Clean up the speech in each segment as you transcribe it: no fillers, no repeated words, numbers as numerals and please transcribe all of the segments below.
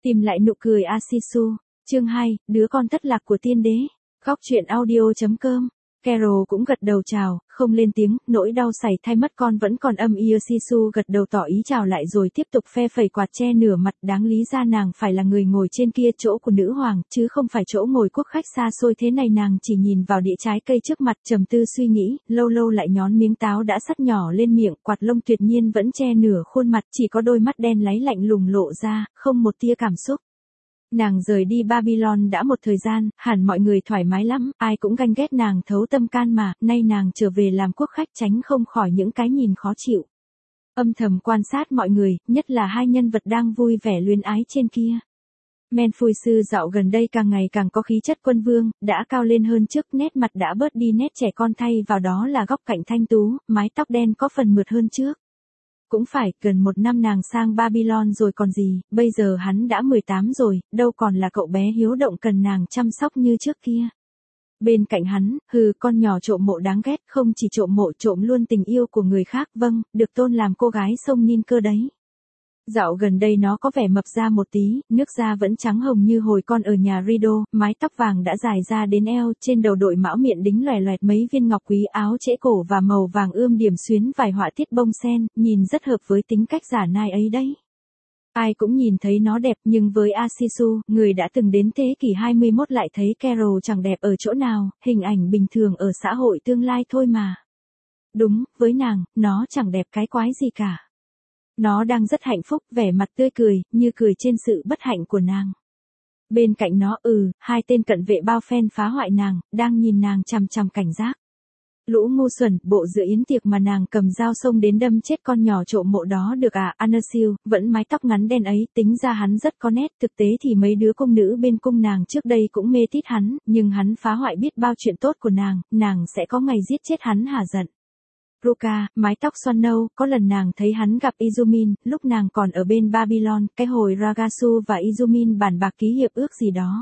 Tìm lại nụ cười Asisu. Chương 2, đứa con thất lạc của tiên đế. Góc truyện audio.com. Carol cũng gật đầu chào, không lên tiếng, nỗi đau sảy thai mất con vẫn còn âm ỉ. Asisu gật đầu tỏ ý chào lại rồi tiếp tục phe phẩy quạt che nửa mặt. Đáng lý ra nàng phải là người ngồi trên kia, chỗ của nữ hoàng, chứ không phải chỗ ngồi quốc khách xa xôi thế này. Nàng chỉ nhìn vào đĩa trái cây trước mặt, trầm tư suy nghĩ, lâu lâu lại nhón miếng táo đã sắt nhỏ lên miệng. Quạt lông tuyệt nhiên vẫn che nửa khuôn mặt, chỉ có đôi mắt đen láy lạnh lùng lộ ra, không một tia cảm xúc. Nàng rời đi Babylon đã một thời gian, hẳn mọi người thoải mái lắm, ai cũng ganh ghét nàng thấu tâm can mà, nay nàng trở về làm quốc khách tránh không khỏi những cái nhìn khó chịu. Âm thầm quan sát mọi người, nhất là hai nhân vật đang vui vẻ luyến ái trên kia. Menfuisu sư dạo gần đây càng ngày càng có khí chất quân vương, đã cao lên hơn trước, nét mặt đã bớt đi nét trẻ con, thay vào đó là góc cạnh thanh tú, mái tóc đen có phần mượt hơn trước. Cũng phải, gần 1 năm nàng sang Babylon rồi còn gì, bây giờ hắn đã 18 rồi, đâu còn là cậu bé hiếu động cần nàng chăm sóc như trước kia. Bên cạnh hắn, con nhỏ trộm mộ đáng ghét, không chỉ trộm mộ trộm luôn tình yêu của người khác, vâng, được tôn làm cô gái sông Nin cơ đấy. Dạo gần đây nó có vẻ mập ra một tí, nước da vẫn trắng hồng như hồi con ở nhà Rido, mái tóc vàng đã dài ra đến eo, trên đầu đội mão miệng đính loè loẹt mấy viên ngọc quý, áo trễ cổ và màu vàng ươm điểm xuyến vài họa tiết bông sen, nhìn rất hợp với tính cách giả nai ấy đấy. Ai cũng nhìn thấy nó đẹp, nhưng với Asisu, người đã từng đến thế kỷ 21 lại thấy Carol chẳng đẹp ở chỗ nào, hình ảnh bình thường ở xã hội tương lai thôi mà. Đúng, với nàng, nó chẳng đẹp cái quái gì cả. Nó đang rất hạnh phúc, vẻ mặt tươi cười, như cười trên sự bất hạnh của nàng. Bên cạnh nó, hai tên cận vệ bao phen phá hoại nàng, đang nhìn nàng chằm chằm cảnh giác. Lũ ngu xuẩn, bộ dự yến tiệc mà nàng cầm dao xông đến đâm chết con nhỏ trộm mộ đó được à? Anasil, vẫn mái tóc ngắn đen ấy, tính ra hắn rất có nét, thực tế thì mấy đứa cung nữ bên cung nàng trước đây cũng mê tít hắn, nhưng hắn phá hoại biết bao chuyện tốt của nàng sẽ có ngày giết chết hắn hả giận. Ruka, mái tóc xoăn nâu, có lần nàng thấy hắn gặp Izumin, lúc nàng còn ở bên Babylon, cái hồi Ragasu và Izumin bàn bạc ký hiệp ước gì đó.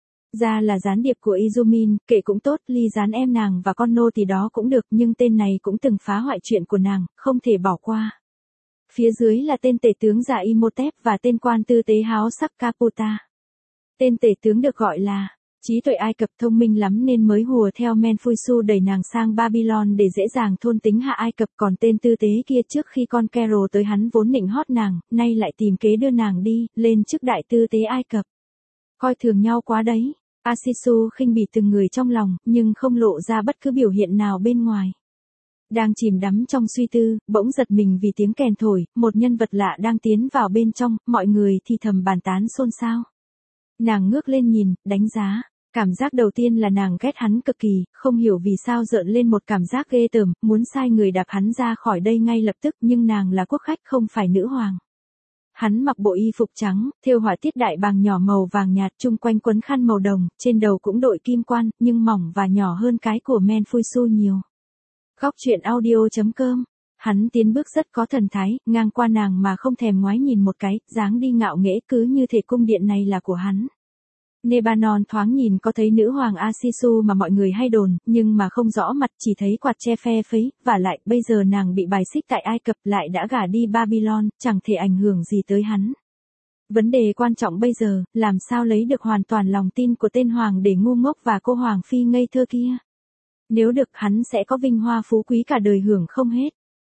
Ra là gián điệp của Izumin, kệ cũng tốt, ly gián em nàng và con nô thì đó cũng được, nhưng tên này cũng từng phá hoại chuyện của nàng, không thể bỏ qua. Phía dưới là tên tể tướng giả Imhotep và tên quan tư tế háo sắc Caputa. Tên tể tướng được gọi là trí tuệ Ai Cập, thông minh lắm nên mới hùa theo Menfuisu đẩy nàng sang Babylon để dễ dàng thôn tính hạ Ai Cập, còn tên tư tế kia trước khi con Carol tới hắn vốn định hót nàng, nay lại tìm kế đưa nàng đi, lên chức đại tư tế Ai Cập. Coi thường nhau quá đấy. Asisu khinh bỉ từng người trong lòng, nhưng không lộ ra bất cứ biểu hiện nào bên ngoài. Đang chìm đắm trong suy tư, bỗng giật mình vì tiếng kèn thổi, một nhân vật lạ đang tiến vào bên trong, mọi người thì thầm bàn tán xôn xao. Nàng ngước lên nhìn, đánh giá. Cảm giác đầu tiên là nàng ghét hắn cực kỳ, không hiểu vì sao rợn lên một cảm giác ghê tởm, muốn sai người đạp hắn ra khỏi đây ngay lập tức, nhưng nàng là quốc khách không phải nữ hoàng. Hắn mặc bộ y phục trắng, thêu họa tiết đại bàng nhỏ màu vàng nhạt, chung quanh quấn khăn màu đồng, trên đầu cũng đội kim quan, nhưng mỏng và nhỏ hơn cái của Menfuisu nhiều. Góc truyện audio.com. Hắn tiến bước rất có thần thái, ngang qua nàng mà không thèm ngoái nhìn một cái, dáng đi ngạo nghễ cứ như thể cung điện này là của hắn. Nebanon thoáng nhìn có thấy nữ hoàng Asisu mà mọi người hay đồn, nhưng mà không rõ mặt, chỉ thấy quạt che phe phẩy, và lại, bây giờ nàng bị bài xích tại Ai Cập, lại đã gả đi Babylon, chẳng thể ảnh hưởng gì tới hắn. Vấn đề quan trọng bây giờ, làm sao lấy được hoàn toàn lòng tin của tên hoàng để ngu ngốc và cô hoàng phi ngây thơ kia. Nếu được, hắn sẽ có vinh hoa phú quý cả đời hưởng không hết.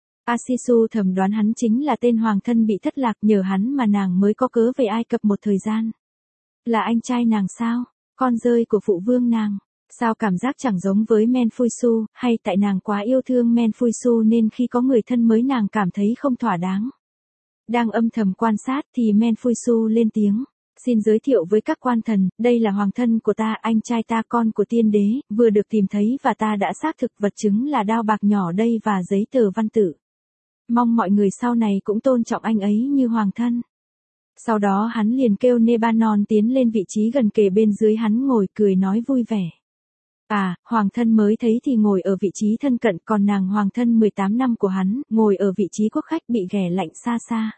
Asisu thầm đoán hắn chính là tên hoàng thân bị thất lạc, nhờ hắn mà nàng mới có cớ về Ai Cập một thời gian. Là anh trai nàng sao? Con rơi của phụ vương nàng? Sao cảm giác chẳng giống với Menfuisu, hay tại nàng quá yêu thương Menfuisu nên khi có người thân mới nàng cảm thấy không thỏa đáng? Đang âm thầm quan sát thì Menfuisu lên tiếng. Xin giới thiệu với các quan thần, đây là hoàng thân của ta, anh trai ta, con của tiên đế, vừa được tìm thấy và ta đã xác thực vật chứng là đao bạc nhỏ đây và giấy tờ văn tự. Mong mọi người sau này cũng tôn trọng anh ấy như hoàng thân. Sau đó hắn liền kêu Nebanon tiến lên vị trí gần kề bên dưới hắn ngồi, cười nói vui vẻ. À, hoàng thân mới thấy thì ngồi ở vị trí thân cận, còn nàng hoàng thân 18 năm của hắn, ngồi ở vị trí quốc khách bị ghẻ lạnh xa xa.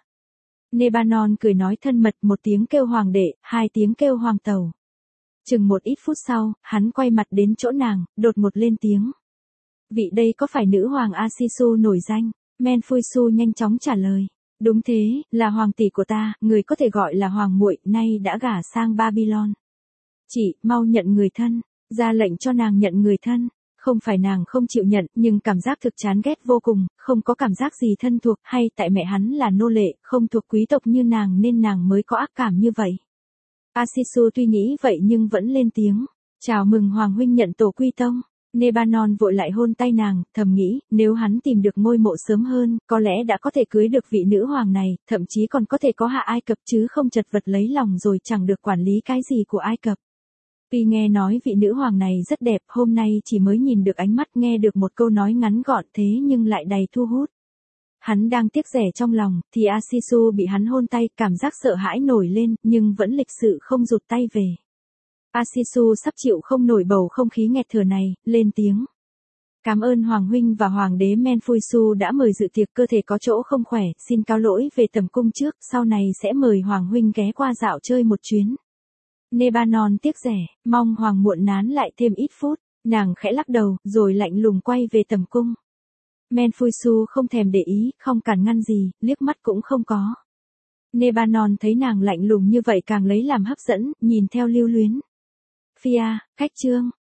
Nebanon cười nói thân mật, một tiếng kêu hoàng đệ, 2 tiếng kêu hoàng tàu. Chừng một ít phút sau, hắn quay mặt đến chỗ nàng, đột ngột lên tiếng. Vị đây có phải nữ hoàng Asisu nổi danh? Menfuisu nhanh chóng trả lời. Đúng thế, là hoàng tỷ của ta, người có thể gọi là hoàng muội, nay đã gả sang Babylon. Chị, mau nhận người thân, ra lệnh cho nàng nhận người thân. Không phải nàng không chịu nhận, nhưng cảm giác thực chán ghét vô cùng, không có cảm giác gì thân thuộc, hay tại mẹ hắn là nô lệ, không thuộc quý tộc như nàng nên nàng mới có ác cảm như vậy. Asisu tuy nghĩ vậy nhưng vẫn lên tiếng. Chào mừng Hoàng huynh nhận tổ quy tông. Nebanon vội lại hôn tay nàng, thầm nghĩ, nếu hắn tìm được ngôi mộ sớm hơn, có lẽ đã có thể cưới được vị nữ hoàng này, thậm chí còn có thể có hạ Ai Cập chứ không chật vật lấy lòng rồi chẳng được quản lý cái gì của Ai Cập. Tuy nghe nói vị nữ hoàng này rất đẹp, hôm nay chỉ mới nhìn được ánh mắt nghe được một câu nói ngắn gọn thế nhưng lại đầy thu hút. Hắn đang tiếc rẻ trong lòng, thì Asisu bị hắn hôn tay, cảm giác sợ hãi nổi lên, nhưng vẫn lịch sự không rụt tay về. Asisu sắp chịu không nổi bầu không khí nghẹt thở này, lên tiếng. Cảm ơn Hoàng huynh và Hoàng đế Menfuisu đã mời dự tiệc, cơ thể có chỗ không khỏe, xin cáo lỗi về tầm cung trước, sau này sẽ mời Hoàng huynh ghé qua dạo chơi một chuyến. Nebanon tiếc rẻ, mong Hoàng muộn nán lại thêm ít phút, nàng khẽ lắc đầu, rồi lạnh lùng quay về tầm cung. Menfuisu không thèm để ý, không cản ngăn gì, liếc mắt cũng không có. Nebanon thấy nàng lạnh lùng như vậy càng lấy làm hấp dẫn, nhìn theo lưu luyến. Phia, khách trương,